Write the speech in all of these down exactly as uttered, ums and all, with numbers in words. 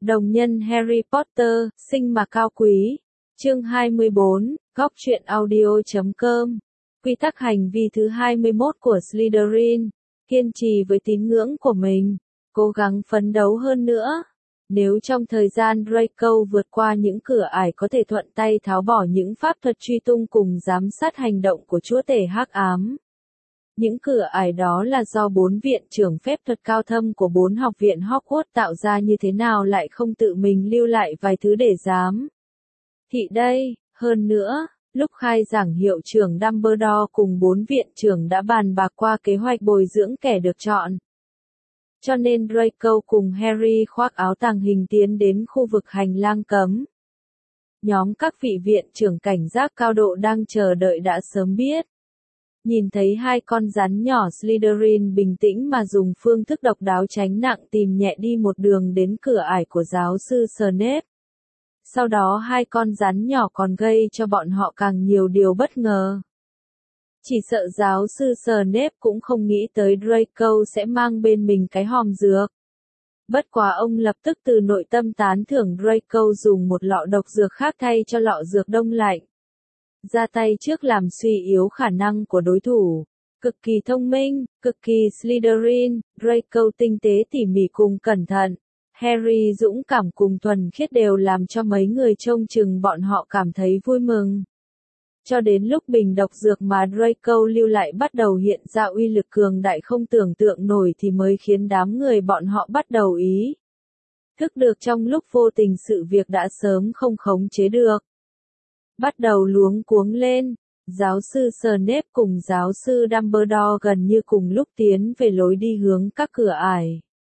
Đồng nhân Harry Potter, sinh mà cao quý. Chương hai mươi bốn, góc truyện audio chấm com. Quy tắc hành vi thứ hai mươi mốt của Slytherin. Kiên trì với tín ngưỡng của mình. Cố gắng phấn đấu hơn nữa. Nếu trong thời gian Draco vượt qua những cửa ải có thể thuận tay tháo bỏ những pháp thuật truy tung cùng giám sát hành động của chúa tể hắc ám. Những cửa ải đó là do bốn viện trưởng phép thuật cao thâm của bốn học viện Hogwarts tạo ra, như thế nào lại không tự mình lưu lại vài thứ để giám thị đây. Hơn nữa, lúc khai giảng hiệu trưởng Dumbledore cùng bốn viện trưởng đã bàn bạc qua kế hoạch bồi dưỡng kẻ được chọn. Cho nên Draco cùng Harry khoác áo tàng hình tiến đến khu vực hành lang cấm. Nhóm các vị viện trưởng cảnh giác cao độ đang chờ đợi đã sớm biết. Nhìn thấy hai con rắn nhỏ Slytherin bình tĩnh mà dùng phương thức độc đáo tránh nặng tìm nhẹ đi một đường đến cửa ải của giáo sư Snape. Sau đó hai con rắn nhỏ còn gây cho bọn họ càng nhiều điều bất ngờ. Chỉ sợ giáo sư Snape cũng không nghĩ tới Draco sẽ mang bên mình cái hòm dược. Bất quá ông lập tức từ nội tâm tán thưởng Draco dùng một lọ độc dược khác thay cho lọ dược đông lạnh. Ra tay trước làm suy yếu khả năng của đối thủ. Cực kỳ thông minh, cực kỳ Slytherin, Draco tinh tế tỉ mỉ cùng cẩn thận. Harry dũng cảm cùng thuần khiết đều làm cho mấy người trông chừng bọn họ cảm thấy vui mừng. Cho đến lúc bình độc dược mà Draco lưu lại bắt đầu hiện ra uy lực cường đại không tưởng tượng nổi thì mới khiến đám người bọn họ bắt đầu ý thức được trong lúc vô tình sự việc đã sớm không khống chế được. Bắt đầu luống cuống lên, giáo sư Snape cùng giáo sư Dumbledore gần như cùng lúc tiến về lối đi hướng các cửa ải.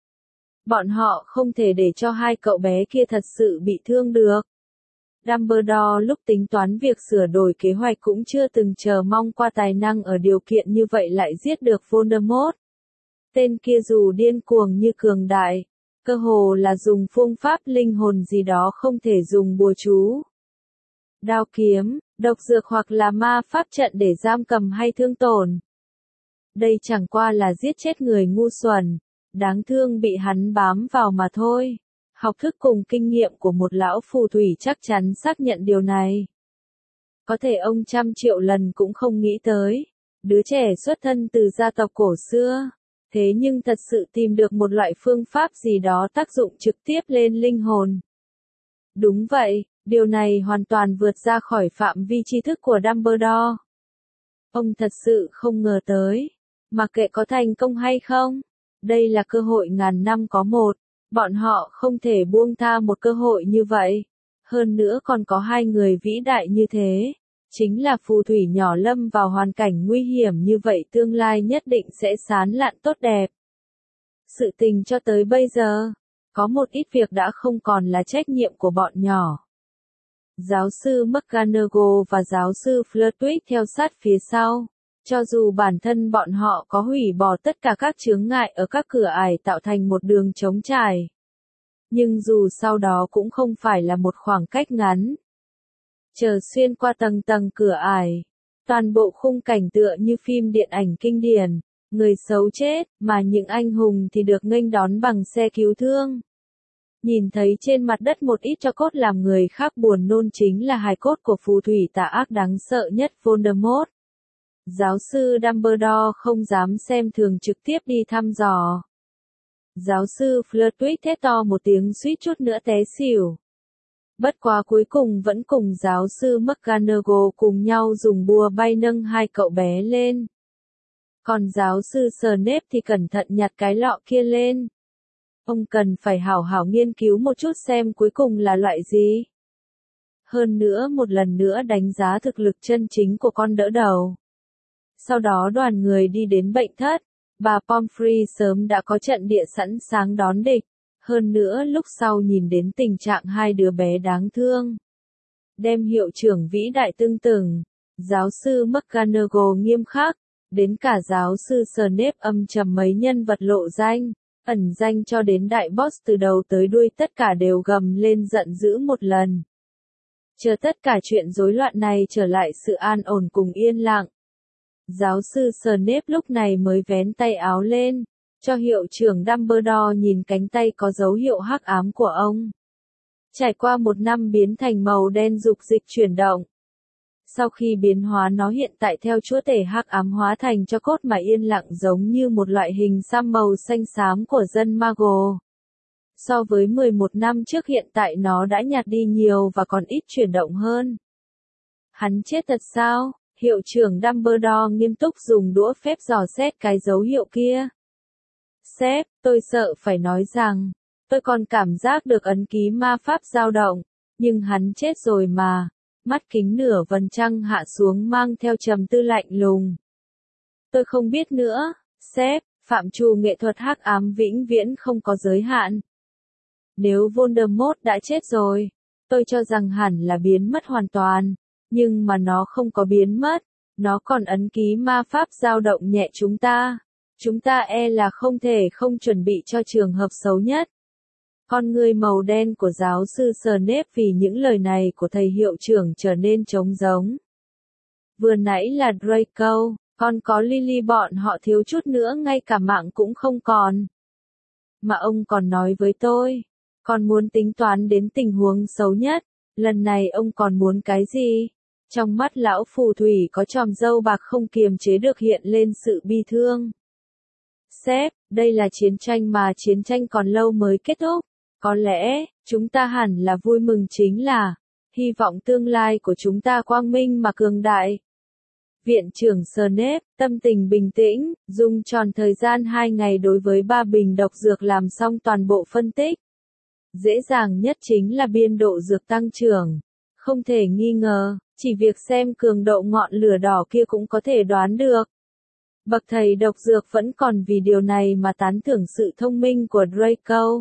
Bọn họ không thể để cho hai cậu bé kia thật sự bị thương được. Dumbledore lúc tính toán việc sửa đổi kế hoạch cũng chưa từng chờ mong qua tài năng ở điều kiện như vậy lại giết được Voldemort. Tên kia dù điên cuồng như cường đại, cơ hồ là dùng phương pháp linh hồn gì đó không thể dùng bùa chú, đao kiếm, độc dược hoặc là ma pháp trận để giam cầm hay thương tổn. Đây chẳng qua là giết chết người ngu xuẩn, đáng thương bị hắn bám vào mà thôi. Học thức cùng kinh nghiệm của một lão phù thủy chắc chắn xác nhận điều này. Có thể ông trăm triệu lần cũng không nghĩ tới, đứa trẻ xuất thân từ gia tộc cổ xưa, thế nhưng thật sự tìm được một loại phương pháp gì đó tác dụng trực tiếp lên linh hồn. Đúng vậy, điều này hoàn toàn vượt ra khỏi phạm vi tri thức của Dumbledore. Ông thật sự không ngờ tới, mặc kệ có thành công hay không, đây là cơ hội ngàn năm có một. Bọn họ không thể buông tha một cơ hội như vậy. Hơn nữa còn có hai người vĩ đại như thế. Chính là phù thủy nhỏ lâm vào hoàn cảnh nguy hiểm như vậy tương lai nhất định sẽ sán lạn tốt đẹp. Sự tình cho tới bây giờ, có một ít việc đã không còn là trách nhiệm của bọn nhỏ. Giáo sư McGonagall và giáo sư Flitwick theo sát phía sau. Cho dù bản thân bọn họ có hủy bỏ tất cả các chướng ngại ở các cửa ải tạo thành một đường trống trải. Nhưng dù sau đó cũng không phải là một khoảng cách ngắn. Chờ xuyên qua tầng tầng cửa ải. Toàn bộ khung cảnh tựa như phim điện ảnh kinh điển. Người xấu chết, mà những anh hùng thì được nghênh đón bằng xe cứu thương. Nhìn thấy trên mặt đất một ít tro cốt làm người khác buồn nôn chính là hài cốt của phù thủy tà ác đáng sợ nhất Voldemort. Giáo sư Dumbledore không dám xem thường trực tiếp đi thăm dò. Giáo sư Flitwick thét to một tiếng suýt chút nữa té xỉu. Bất quá cuối cùng vẫn cùng giáo sư McGonagall cùng nhau dùng bùa bay nâng hai cậu bé lên. Còn giáo sư Snape thì cẩn thận nhặt cái lọ kia lên. Ông cần phải hảo hảo nghiên cứu một chút xem cuối cùng là loại gì. Hơn nữa một lần nữa đánh giá thực lực chân chính của con đỡ đầu. Sau đó đoàn người đi đến bệnh thất, bà Pomfrey sớm đã có trận địa sẵn sàng đón địch, hơn nữa lúc sau nhìn đến tình trạng hai đứa bé đáng thương. Đem hiệu trưởng vĩ đại tưng tửng, giáo sư McGonagall nghiêm khắc, đến cả giáo sư Snape âm trầm mấy nhân vật lộ danh, ẩn danh cho đến đại boss từ đầu tới đuôi tất cả đều gầm lên giận dữ một lần. Chờ tất cả chuyện rối loạn này trở lại sự an ổn cùng yên lặng. Giáo sư Snape lúc này mới vén tay áo lên, cho hiệu trưởng Dumbledore nhìn cánh tay có dấu hiệu hắc ám của ông. Trải qua một năm biến thành màu đen dục dịch chuyển động. Sau khi biến hóa nó hiện tại theo chúa tể hắc ám hóa thành cho cốt mà yên lặng giống như một loại hình xăm màu xanh xám của dân Muggle. So với mười một năm trước hiện tại nó đã nhạt đi nhiều và còn ít chuyển động hơn. Hắn chết thật sao? Hiệu trưởng Dumbledore nghiêm túc dùng đũa phép dò xét cái dấu hiệu kia. Sếp, tôi sợ phải nói rằng, tôi còn cảm giác được ấn ký ma pháp dao động, nhưng hắn chết rồi mà. Mắt kính nửa vầng trăng hạ xuống mang theo trầm tư lạnh lùng. Tôi không biết nữa, sếp, phạm trù nghệ thuật hắc ám vĩnh viễn không có giới hạn. Nếu Voldemort đã chết rồi, tôi cho rằng hẳn là biến mất hoàn toàn, nhưng mà nó không có biến mất, nó còn ấn ký ma pháp dao động nhẹ chúng ta. Chúng ta e là không thể không chuẩn bị cho trường hợp xấu nhất. Con người màu đen của giáo sư Snape vì những lời này của thầy hiệu trưởng trở nên trống rỗng. Vừa nãy là Draco, còn có Lily bọn họ thiếu chút nữa ngay cả mạng cũng không còn. Mà ông còn nói với tôi, còn muốn tính toán đến tình huống xấu nhất, lần này ông còn muốn cái gì? Trong mắt lão phù thủy có chòm râu bạc không kiềm chế được hiện lên sự bi thương. Sếp, đây là chiến tranh mà chiến tranh còn lâu mới kết thúc. Có lẽ, chúng ta hẳn là vui mừng chính là, hy vọng tương lai của chúng ta quang minh mà cường đại. Viện trưởng Snape, tâm tình bình tĩnh, dùng tròn thời gian hai ngày đối với ba bình độc dược làm xong toàn bộ phân tích. Dễ dàng nhất chính là biên độ dược tăng trưởng. Không thể nghi ngờ, chỉ việc xem cường độ ngọn lửa đỏ kia cũng có thể đoán được. Bậc thầy độc dược vẫn còn vì điều này mà tán thưởng sự thông minh của Draco.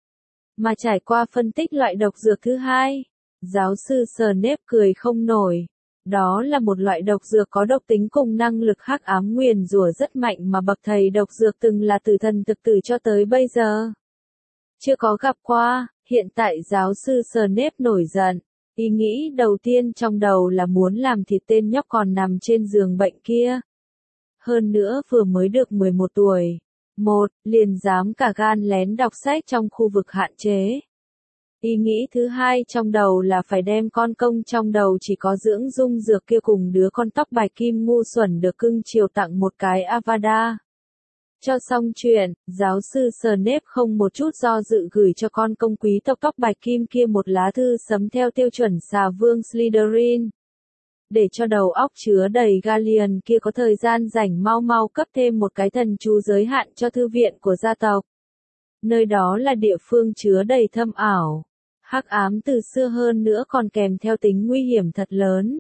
Mà trải qua phân tích loại độc dược thứ hai, giáo sư Snape cười không nổi. Đó là một loại độc dược có độc tính cùng năng lực hắc ám nguyền rủa rất mạnh mà bậc thầy độc dược từng là tử thần thực tử cho tới bây giờ chưa có gặp qua. Hiện tại giáo sư Snape nổi giận. Ý nghĩ đầu tiên trong đầu là muốn làm thịt tên nhóc còn nằm trên giường bệnh kia. Hơn nữa vừa mới được mười một tuổi. Một, liền dám cả gan lén đọc sách trong khu vực hạn chế. Ý nghĩ thứ hai trong đầu là phải đem con công trong đầu chỉ có dưỡng dung dược kia cùng đứa con tóc bạch kim ngu xuẩn được cưng chiều tặng một cái Avada. Cho xong chuyện, giáo sư Snape không một chút do dự gửi cho con công quý tộc tóc bạch kim kia một lá thư sấm theo tiêu chuẩn xà vương Slytherin. Để cho đầu óc chứa đầy galleon kia có thời gian rảnh mau mau cấp thêm một cái thần chú giới hạn cho thư viện của gia tộc. Nơi đó là địa phương chứa đầy thâm ảo, hắc ám từ xưa hơn nữa còn kèm theo tính nguy hiểm thật lớn.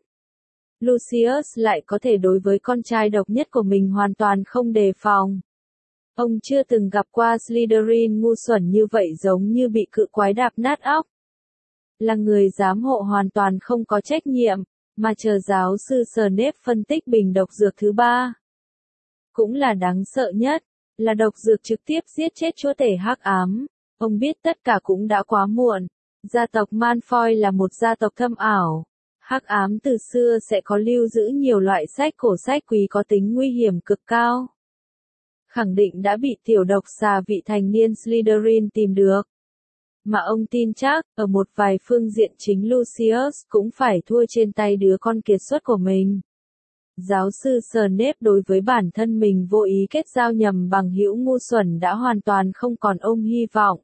Lucius lại có thể đối với con trai độc nhất của mình hoàn toàn không đề phòng. Ông chưa từng gặp qua Slytherin ngu xuẩn như vậy giống như bị cự quái đạp nát óc. Là người giám hộ hoàn toàn không có trách nhiệm, mà chờ giáo sư Snape phân tích bình độc dược thứ ba. Cũng là đáng sợ nhất, là độc dược trực tiếp giết chết chúa tể hắc ám. Ông biết tất cả cũng đã quá muộn. Gia tộc Malfoy là một gia tộc thâm ảo. Hắc ám từ xưa sẽ có lưu giữ nhiều loại sách cổ sách quý có tính nguy hiểm cực cao. Khẳng định đã bị tiểu độc xà vị thành niên Slytherin tìm được. Mà ông tin chắc, ở một vài phương diện chính Lucius cũng phải thua trên tay đứa con kiệt xuất của mình. Giáo sư Snape đối với bản thân mình vô ý kết giao nhầm bằng hữu ngu xuẩn đã hoàn toàn không còn ôm hy vọng.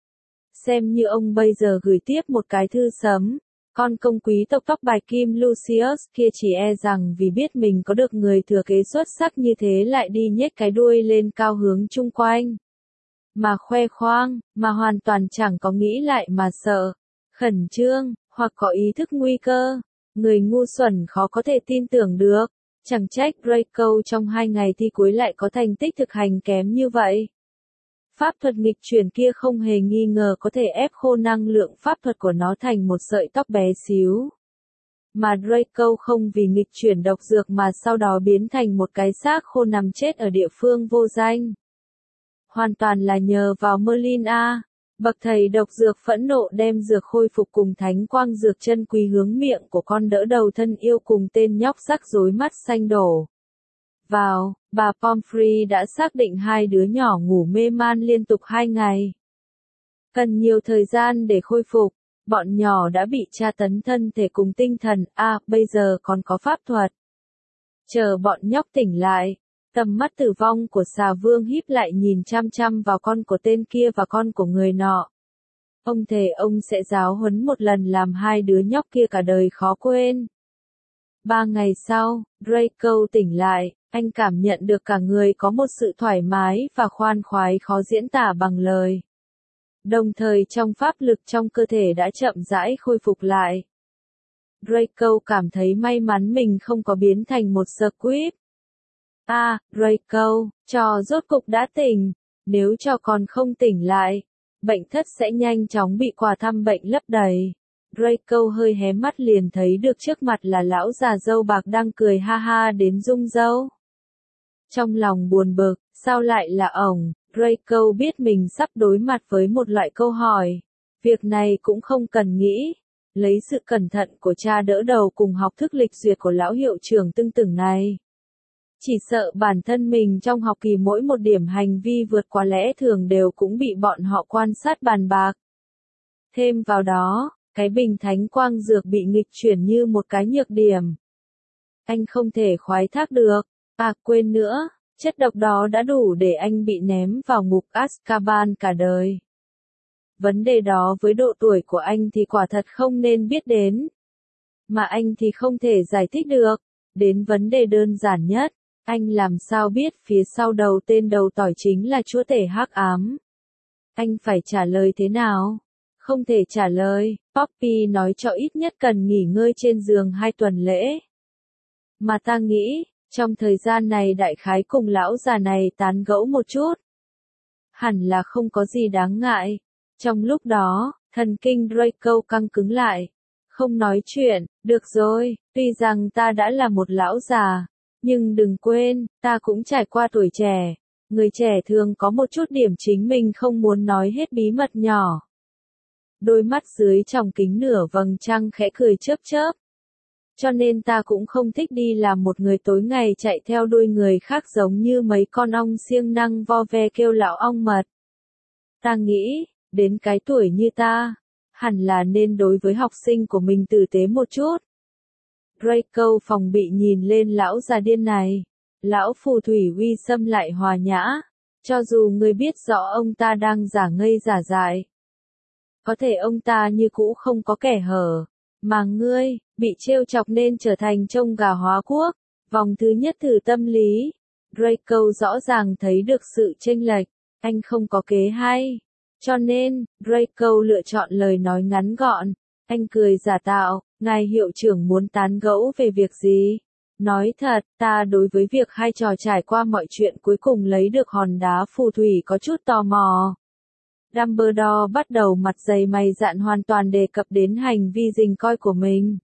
Xem như ông bây giờ gửi tiếp một cái thư sấm, con công quý tộc tóc bạch kim Lucius kia chỉ e rằng vì biết mình có được người thừa kế xuất sắc như thế lại đi nhếch cái đuôi lên cao hướng chung quanh. Mà khoe khoang, mà hoàn toàn chẳng có nghĩ lại mà sợ, khẩn trương, hoặc có ý thức nguy cơ. Người ngu xuẩn khó có thể tin tưởng được. Chẳng trách Draco trong hai ngày thi cuối lại có thành tích thực hành kém như vậy. Pháp thuật nghịch chuyển kia không hề nghi ngờ có thể ép khô năng lượng pháp thuật của nó thành một sợi tóc bé xíu. Mà Draco không vì nghịch chuyển độc dược mà sau đó biến thành một cái xác khô nằm chết ở địa phương vô danh. Hoàn toàn là nhờ vào Merlin A. Bậc thầy độc dược phẫn nộ đem dược khôi phục cùng thánh quang dược chân quý hướng miệng của con đỡ đầu thân yêu cùng tên nhóc rắc rối mắt xanh đổ. vào, bà Pomfrey đã xác định hai đứa nhỏ ngủ mê man liên tục hai ngày. Cần nhiều thời gian để khôi phục, bọn nhỏ đã bị tra tấn thân thể cùng tinh thần, à, bây giờ còn có pháp thuật. Chờ bọn nhóc tỉnh lại, tầm mắt tử vong của xà vương híp lại nhìn chăm chăm vào con của tên kia và con của người nọ. Ông thề ông sẽ giáo huấn một lần làm hai đứa nhóc kia cả đời khó quên. Ba ngày sau, Draco tỉnh lại, anh cảm nhận được cả người có một sự thoải mái và khoan khoái khó diễn tả bằng lời. Đồng thời trong pháp lực trong cơ thể đã chậm rãi khôi phục lại. Draco cảm thấy may mắn mình không có biến thành một squib. À, Draco, trò rốt cục đã tỉnh, nếu trò còn không tỉnh lại, bệnh thất sẽ nhanh chóng bị quà thăm bệnh lấp đầy. Draco hơi hé mắt liền thấy được trước mặt là lão già râu bạc đang cười ha ha đến rung râu. Trong lòng buồn bực, sao lại là ổng? Draco biết mình sắp đối mặt với một loại câu hỏi. Việc này cũng không cần nghĩ. Lấy sự cẩn thận của cha đỡ đầu cùng học thức lịch duyệt của lão hiệu trưởng tưng tửng này. Chỉ sợ bản thân mình trong học kỳ mỗi một điểm hành vi vượt quá lẽ thường đều cũng bị bọn họ quan sát bàn bạc. Thêm vào đó, cái bình thánh quang dược bị nghịch chuyển như một cái nhược điểm. Anh không thể khoái thác được. À quên nữa, chất độc đó đã đủ để anh bị ném vào ngục Azkaban cả đời. Vấn đề đó với độ tuổi của anh thì quả thật không nên biết đến. Mà anh thì không thể giải thích được. Đến vấn đề đơn giản nhất, anh làm sao biết phía sau đầu tên đầu tỏi chính là chúa tể hắc ám. Anh phải trả lời thế nào? Không thể trả lời, Poppy nói cho ít nhất cần nghỉ ngơi trên giường hai tuần lễ. Mà ta nghĩ, trong thời gian này đại khái cùng lão già này tán gẫu một chút. Hẳn là không có gì đáng ngại. Trong lúc đó, thần kinh Draco căng cứng lại. Không nói chuyện, được rồi, tuy rằng ta đã là một lão già, nhưng đừng quên, ta cũng trải qua tuổi trẻ. Người trẻ thường có một chút điểm chính mình không muốn nói hết bí mật nhỏ. Đôi mắt dưới tròng kính nửa vầng trăng khẽ cười chớp chớp. Cho nên ta cũng không thích đi làm một người tối ngày chạy theo đuôi người khác giống như mấy con ong siêng năng vo ve kêu lão ong mật. Ta nghĩ, đến cái tuổi như ta, hẳn là nên đối với học sinh của mình tử tế một chút. Draco phòng bị nhìn lên lão già điên này. Lão phù thủy uy xâm lại hòa nhã. Cho dù người biết rõ ông ta đang giả ngây giả dại. Có thể ông ta như cũ không có kẻ hở. Mà ngươi, bị trêu chọc nên trở thành trông gà hóa quốc. Vòng thứ nhất thử tâm lý. Draco rõ ràng thấy được sự chênh lệch. Anh không có kế hay. Cho nên, Draco lựa chọn lời nói ngắn gọn. Anh cười giả tạo, ngài hiệu trưởng muốn tán gẫu về việc gì? Nói thật, ta đối với việc hai trò trải qua mọi chuyện cuối cùng lấy được hòn đá phù thủy có chút tò mò. Dumbledore bắt đầu mặt dày mày dạn hoàn toàn đề cập đến hành vi rình coi của mình.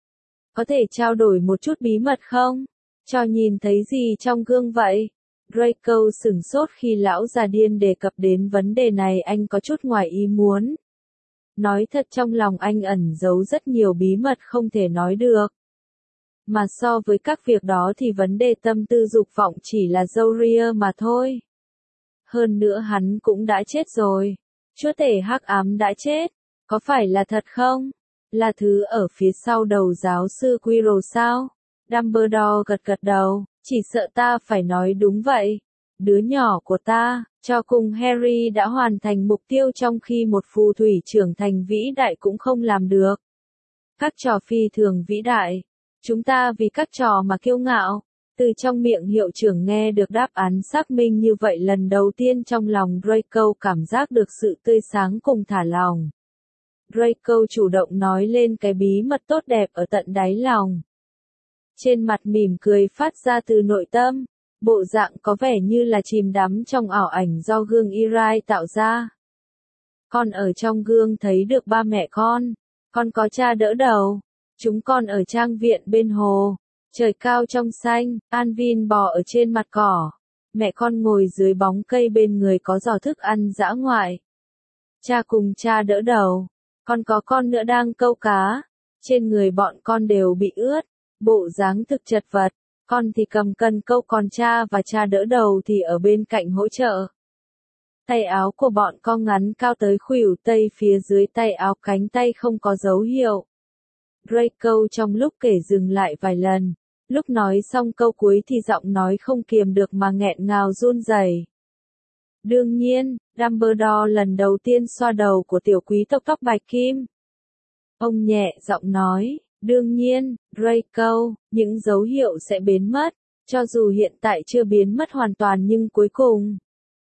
Có thể trao đổi một chút bí mật không? Cho nhìn thấy gì trong gương vậy? Draco sửng sốt khi lão già điên đề cập đến vấn đề này, anh có chút ngoài ý muốn. Nói thật trong lòng anh ẩn giấu rất nhiều bí mật không thể nói được. Mà so với các việc đó thì vấn đề tâm tư dục vọng chỉ là râu ria mà thôi. Hơn nữa hắn cũng đã chết rồi. Chúa tể hắc ám đã chết. Có phải là thật không? Là thứ ở phía sau đầu giáo sư Quirrell sao? Dumbledore gật gật đầu. Chỉ sợ ta phải nói đúng vậy. Đứa nhỏ của ta, cho cùng Harry đã hoàn thành mục tiêu trong khi một phù thủy trưởng thành vĩ đại cũng không làm được. Các trò phi thường vĩ đại. Chúng ta vì các trò mà kiêu ngạo. Từ trong miệng hiệu trưởng nghe được đáp án xác minh như vậy lần đầu tiên trong lòng Draco cảm giác được sự tươi sáng cùng thả lòng. Draco chủ động nói lên cái bí mật tốt đẹp ở tận đáy lòng. Trên mặt mỉm cười phát ra từ nội tâm, bộ dạng có vẻ như là chìm đắm trong ảo ảnh do gương Irai tạo ra. Con ở trong gương thấy được ba mẹ con, con có cha đỡ đầu, chúng con ở trang viện bên hồ, trời cao trong xanh, Anvin bò ở trên mặt cỏ, mẹ con ngồi dưới bóng cây bên người có giỏ thức ăn dã ngoại. Cha cùng cha đỡ đầu, con có con nữa đang câu cá, trên người bọn con đều bị ướt. Bộ dáng thực chật vật, Con thì cầm cần câu còn cha và cha đỡ đầu thì ở bên cạnh hỗ trợ. Tay áo của bọn con ngắn cao tới khuỷu tay, phía dưới tay áo cánh tay không có dấu hiệu. Draco trong lúc kể dừng lại vài lần. Lúc nói xong câu cuối thì giọng nói không kiềm được mà nghẹn ngào run rẩy. Đương nhiên, Dumbledore lần đầu tiên xoa đầu của tiểu quý tộc tóc bạch kim. Ông nhẹ giọng nói, đương nhiên, Draco, những dấu hiệu sẽ biến mất, cho dù hiện tại chưa biến mất hoàn toàn nhưng cuối cùng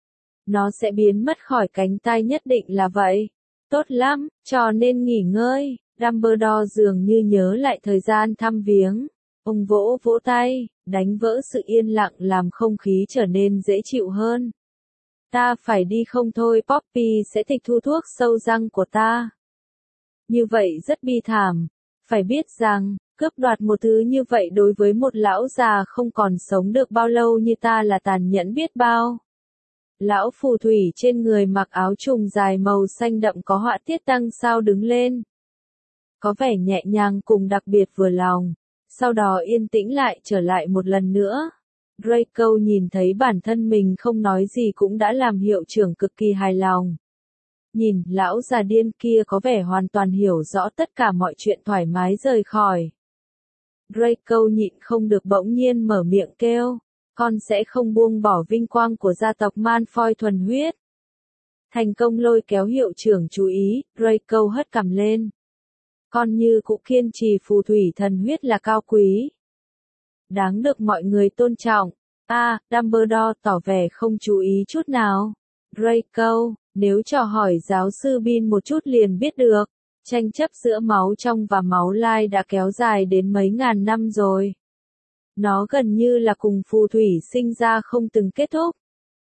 nó sẽ biến mất khỏi cánh tay, nhất định là vậy. Tốt lắm, cho nên nghỉ ngơi. Dumbledore dường như nhớ lại thời gian thăm viếng. Ông vỗ vỗ tay, đánh vỡ sự yên lặng làm không khí trở nên dễ chịu hơn. Ta phải đi không thôi, Poppy sẽ tịch thu thuốc sâu răng của ta. Như vậy rất bi thảm. Phải biết rằng, cướp đoạt một thứ như vậy đối với một lão già không còn sống được bao lâu như ta là tàn nhẫn biết bao. Lão phù thủy trên người mặc áo trùng dài màu xanh đậm có họa tiết đăng sao đứng lên. Có vẻ nhẹ nhàng cùng đặc biệt vừa lòng. Sau đó yên tĩnh lại trở lại một lần nữa. Draco nhìn thấy bản thân mình không nói gì cũng đã làm hiệu trưởng cực kỳ hài lòng. Nhìn lão già điên kia có vẻ hoàn toàn hiểu rõ tất cả mọi chuyện, thoải mái rời khỏi. Draco nhịn không được bỗng nhiên mở miệng kêu. Con sẽ không buông bỏ vinh quang của gia tộc Malfoy thuần huyết. Thành công lôi kéo hiệu trưởng chú ý, Draco hất cằm lên. Con như cụ kiên trì phù thủy thần huyết là cao quý. Đáng được mọi người tôn trọng. A, à, Dumbledore tỏ vẻ không chú ý chút nào. Draco, nếu trò hỏi giáo sư Bean một chút liền biết được. Tranh chấp giữa máu trong và máu lai đã kéo dài đến mấy ngàn năm rồi. Nó gần như là cùng phù thủy sinh ra không từng kết thúc.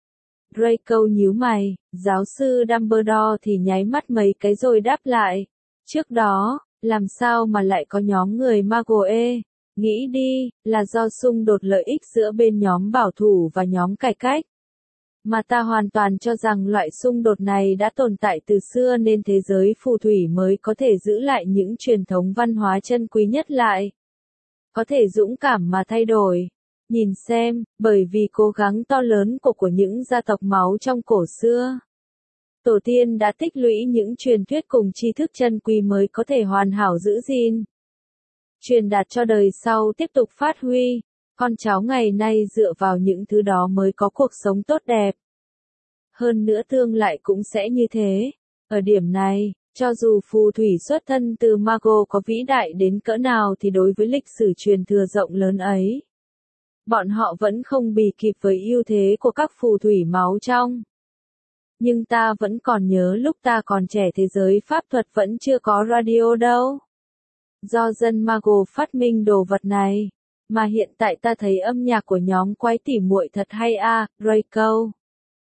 Draco nhíu mày, giáo sư Dumbledore thì nháy mắt mấy cái rồi đáp lại. Trước đó, làm sao mà lại có nhóm người Magoe? Nghĩ đi, là do xung đột lợi ích giữa bên nhóm bảo thủ và nhóm cải cách. Mà ta hoàn toàn cho rằng loại xung đột này đã tồn tại từ xưa nên thế giới phù thủy mới có thể giữ lại những truyền thống văn hóa chân quý nhất lại. Có thể dũng cảm mà thay đổi. Nhìn xem, bởi vì cố gắng to lớn của của những gia tộc máu trong cổ xưa. Tổ tiên đã tích lũy những truyền thuyết cùng tri thức chân quý mới có thể hoàn hảo giữ gìn. Truyền đạt cho đời sau tiếp tục phát huy. Con cháu ngày nay dựa vào những thứ đó mới có cuộc sống tốt đẹp. Hơn nữa tương lại cũng sẽ như thế. Ở điểm này, cho dù phù thủy xuất thân từ Mago có vĩ đại đến cỡ nào thì đối với lịch sử truyền thừa rộng lớn ấy, bọn họ vẫn không bì kịp với ưu thế của các phù thủy máu trong. Nhưng ta vẫn còn nhớ lúc ta còn trẻ thế giới pháp thuật vẫn chưa có radio đâu. Do dân Mago phát minh đồ vật này, mà hiện tại ta thấy âm nhạc của nhóm quái tỉ muội thật hay a, à, Draco.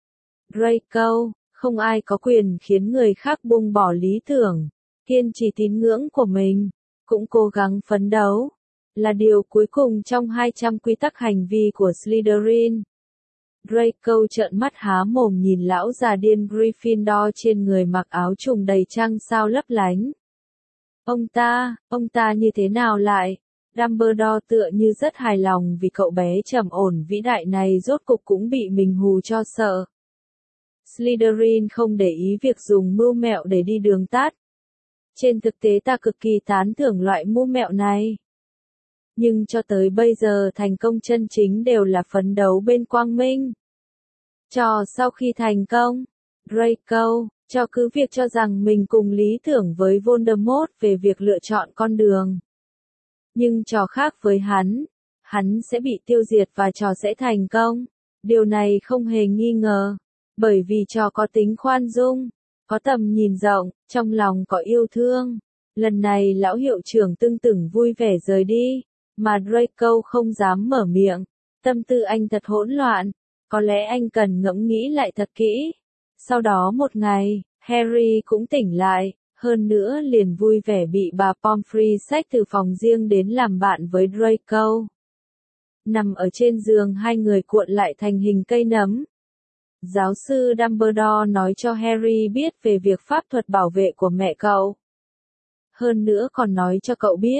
Draco, không ai có quyền khiến người khác buông bỏ lý tưởng, kiên trì tín ngưỡng của mình, cũng cố gắng phấn đấu, là điều cuối cùng trong hai trăm quy tắc hành vi của Slytherin. Draco trợn mắt há mồm nhìn lão già điên Gryffindor trên người mặc áo trùng đầy trăng sao lấp lánh. Ông ta, ông ta như thế nào lại? Dumbledore tựa như rất hài lòng vì cậu bé trầm ổn vĩ đại này rốt cục cũng bị mình hù cho sợ. Slytherin không để ý việc dùng mưu mẹo để đi đường tắt. Trên thực tế ta cực kỳ tán thưởng loại mưu mẹo này. Nhưng cho tới bây giờ thành công chân chính đều là phấn đấu bên quang minh. Cho sau khi thành công, Draco, cho cứ việc cho rằng mình cùng lý tưởng với Voldemort về việc lựa chọn con đường. Nhưng trò khác với hắn, hắn sẽ bị tiêu diệt và trò sẽ thành công. Điều này không hề nghi ngờ, bởi vì trò có tính khoan dung, có tầm nhìn rộng, trong lòng có yêu thương. Lần này lão hiệu trưởng tưng tửng vui vẻ rời đi, mà Draco không dám mở miệng. Tâm tư anh thật hỗn loạn, có lẽ anh cần ngẫm nghĩ lại thật kỹ. Sau đó một ngày, Harry cũng tỉnh lại, hơn nữa liền vui vẻ bị bà Pomfrey xách từ phòng riêng đến làm bạn với Draco. Nằm ở trên giường hai người cuộn lại thành hình cây nấm. Giáo sư Dumbledore nói cho Harry biết về việc pháp thuật bảo vệ của mẹ cậu. Hơn nữa còn nói cho cậu biết,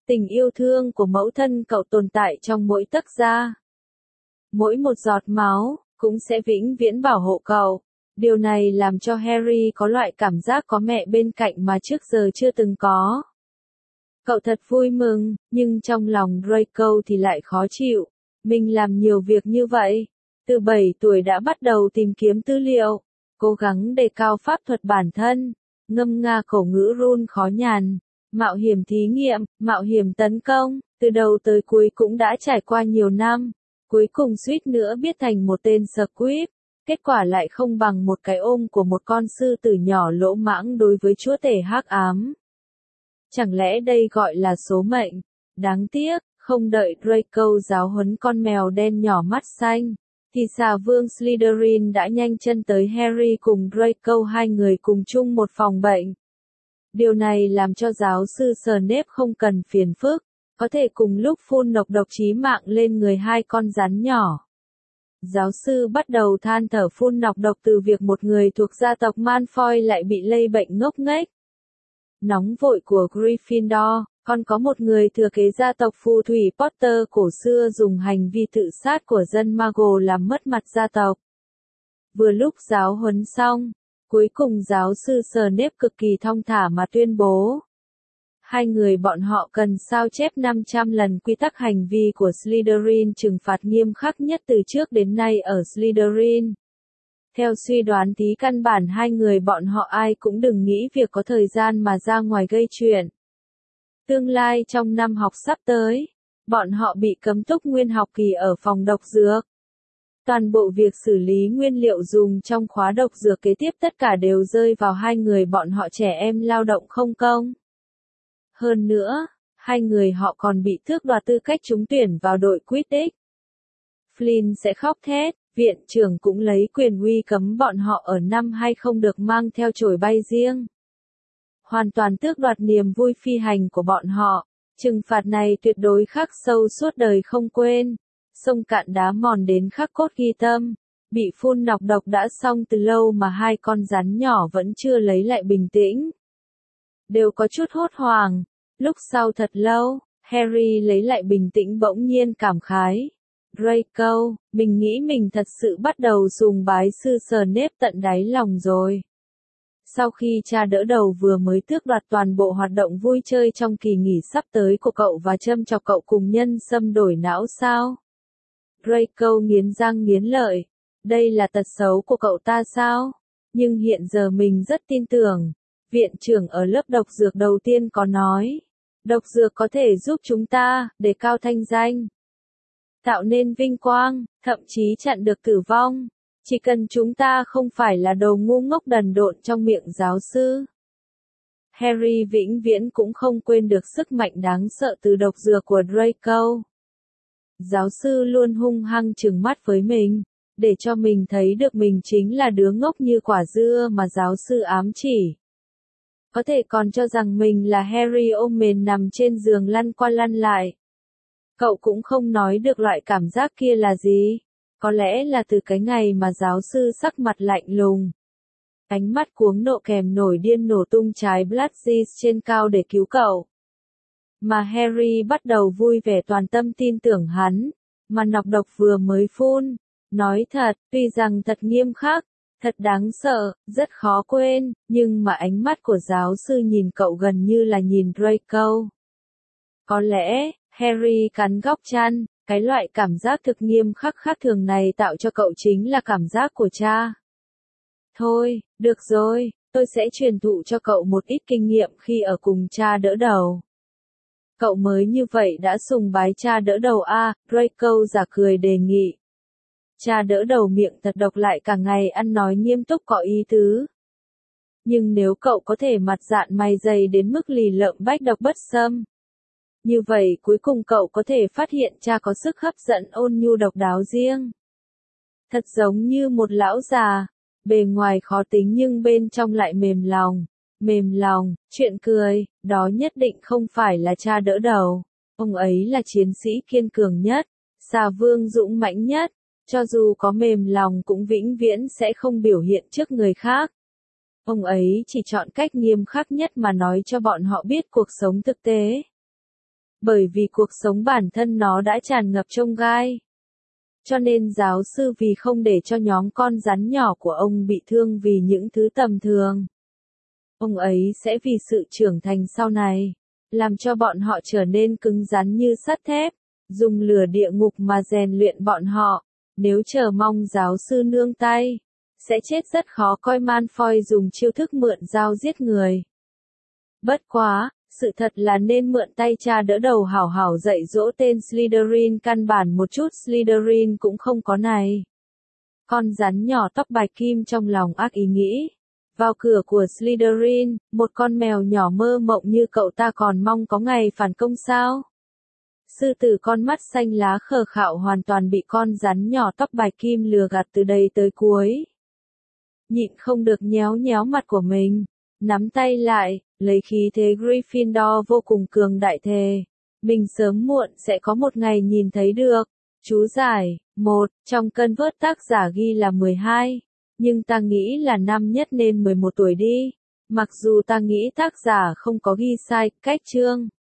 Tình yêu thương của mẫu thân cậu tồn tại trong mỗi tấc da. Mỗi một giọt máu, cũng sẽ vĩnh viễn bảo hộ cậu. Điều này làm cho Harry có loại cảm giác có mẹ bên cạnh mà trước giờ chưa từng có. Cậu thật vui mừng, nhưng trong lòng Draco thì lại khó chịu. Mình làm nhiều việc như vậy. Từ bảy tuổi đã bắt đầu tìm kiếm tư liệu, cố gắng đề cao pháp thuật bản thân, ngâm nga cổ ngữ run khó nhằn, mạo hiểm thí nghiệm, mạo hiểm tấn công, từ đầu tới cuối cũng đã trải qua nhiều năm. Cuối cùng suýt nữa biết thành một tên Squib, kết quả lại không bằng một cái ôm của một con sư tử nhỏ lỗ mãng đối với chúa tể hắc ám. Chẳng lẽ đây gọi là số mệnh? Đáng tiếc, không đợi Draco giáo huấn con mèo đen nhỏ mắt xanh, thì xà vương Slytherin đã nhanh chân tới Harry cùng Draco hai người cùng chung một phòng bệnh. Điều này làm cho giáo sư Snape không cần phiền phức, có thể cùng lúc phun nọc độc chí mạng lên người hai con rắn nhỏ. Giáo sư bắt đầu than thở phun nọc độc từ việc một người thuộc gia tộc Malfoy lại bị lây bệnh ngốc nghếch. Nóng vội của Gryffindor, còn có một người thừa kế gia tộc phù thủy Potter cổ xưa dùng hành vi tự sát của dân Muggle làm mất mặt gia tộc. Vừa lúc giáo huấn xong, cuối cùng giáo sư Snape cực kỳ thong thả mà tuyên bố. Hai người bọn họ cần sao chép năm trăm lần quy tắc hành vi của Slytherin, trừng phạt nghiêm khắc nhất từ trước đến nay ở Slytherin. Theo suy đoán tí căn bản hai người bọn họ ai cũng đừng nghĩ việc có thời gian mà ra ngoài gây chuyện. Tương lai trong năm học sắp tới, bọn họ bị cấm túc nguyên học kỳ ở phòng độc dược. Toàn bộ việc xử lý nguyên liệu dùng trong khóa độc dược kế tiếp tất cả đều rơi vào hai người bọn họ trẻ em lao động không công. Hơn nữa, hai người họ còn bị tước đoạt tư cách trúng tuyển vào đội Quidditch. Flynn sẽ khóc thét, viện trưởng cũng lấy quyền uy cấm bọn họ ở năm hay không được mang theo chổi bay riêng. Hoàn toàn tước đoạt niềm vui phi hành của bọn họ, trừng phạt này tuyệt đối khắc sâu suốt đời không quên. Sông cạn đá mòn đến khắc cốt ghi tâm, bị phun nọc độc đã xong từ lâu mà hai con rắn nhỏ vẫn chưa lấy lại bình tĩnh. Đều có chút hốt hoảng, lúc sau thật lâu, Harry lấy lại bình tĩnh bỗng nhiên cảm khái. Draco, mình nghĩ mình thật sự bắt đầu sùng bái sư Snape tận đáy lòng rồi. Sau khi cha đỡ đầu vừa mới tước đoạt toàn bộ hoạt động vui chơi trong kỳ nghỉ sắp tới của cậu và châm chọc cậu cùng nhân xâm đổi não sao? Draco nghiến răng nghiến lợi. Đây là tật xấu của cậu ta sao? Nhưng hiện giờ mình rất tin tưởng. Viện trưởng ở lớp độc dược đầu tiên có nói. Độc dược có thể giúp chúng ta, đề cao thanh danh. Tạo nên vinh quang, thậm chí chặn được tử vong. Chỉ cần chúng ta không phải là đồ ngu ngốc đần độn trong miệng giáo sư. Harry vĩnh viễn cũng không quên được sức mạnh đáng sợ từ độc dược của Draco. Giáo sư luôn hung hăng trừng mắt với mình, để cho mình thấy được mình chính là đứa ngốc như quả dưa mà giáo sư ám chỉ. Có thể còn cho rằng mình là Harry ôm mền nằm trên giường lăn qua lăn lại. Cậu cũng không nói được loại cảm giác kia là gì. Có lẽ là từ cái ngày mà giáo sư sắc mặt lạnh lùng. Ánh mắt cuống nộ kèm nổi điên nổ tung trái Blackseas trên cao để cứu cậu. Mà Harry bắt đầu vui vẻ toàn tâm tin tưởng hắn, mà nọc độc vừa mới phun. Nói thật, tuy rằng thật nghiêm khắc, thật đáng sợ, rất khó quên, nhưng mà ánh mắt của giáo sư nhìn cậu gần như là nhìn Draco. Có lẽ, Harry cắn góc chăn, cái loại cảm giác thực nghiêm khắc khác thường này tạo cho cậu chính là cảm giác của cha. Thôi, được rồi, tôi sẽ truyền thụ cho cậu một ít kinh nghiệm khi ở cùng cha đỡ đầu. Cậu mới như vậy đã sùng bái cha đỡ đầu a, Draco giả cười đề nghị. Cha đỡ đầu miệng thật độc lại cả ngày ăn nói nghiêm túc có ý tứ. Nhưng nếu cậu có thể mặt dạn mày dày đến mức lì lợm bách độc bất xâm. Như vậy cuối cùng cậu có thể phát hiện cha có sức hấp dẫn ôn nhu độc đáo riêng. Thật giống như một lão già, bề ngoài khó tính nhưng bên trong lại mềm lòng. Mềm lòng, chuyện cười, đó nhất định không phải là cha đỡ đầu. Ông ấy là chiến sĩ kiên cường nhất, xà vương dũng mãnh nhất, cho dù có mềm lòng cũng vĩnh viễn sẽ không biểu hiện trước người khác. Ông ấy chỉ chọn cách nghiêm khắc nhất mà nói cho bọn họ biết cuộc sống thực tế. Bởi vì cuộc sống bản thân nó đã tràn ngập chông gai. Cho nên giáo sư vì không để cho nhóm con rắn nhỏ của ông bị thương vì những thứ tầm thường. Ông ấy sẽ vì sự trưởng thành sau này, làm cho bọn họ trở nên cứng rắn như sắt thép, dùng lửa địa ngục mà rèn luyện bọn họ. Nếu chờ mong giáo sư nương tay, sẽ chết rất khó coi Malfoy dùng chiêu thức mượn dao giết người. Bất quá, sự thật là nên mượn tay cha đỡ đầu hảo hảo dạy dỗ tên Slytherin căn bản một chút Slytherin cũng không có này. Con rắn nhỏ tóc bạch kim trong lòng ác ý nghĩ. Vào cửa của Slytherin, một con mèo nhỏ mơ mộng như cậu ta còn mong có ngày phản công sao? Sư tử con mắt xanh lá khờ khạo hoàn toàn bị con rắn nhỏ tóc bạch kim lừa gạt từ đây tới cuối. Nhịn không được nhéo nhéo mặt của mình, nắm tay lại, lấy khí thế Gryffindor vô cùng cường đại thề. Mình sớm muộn sẽ có một ngày nhìn thấy được. Chú giải, một, trong cân vớt tác giả ghi là mười hai, nhưng ta nghĩ là năm nhất nên mười một tuổi đi. Mặc dù ta nghĩ tác giả không có ghi sai cách chương.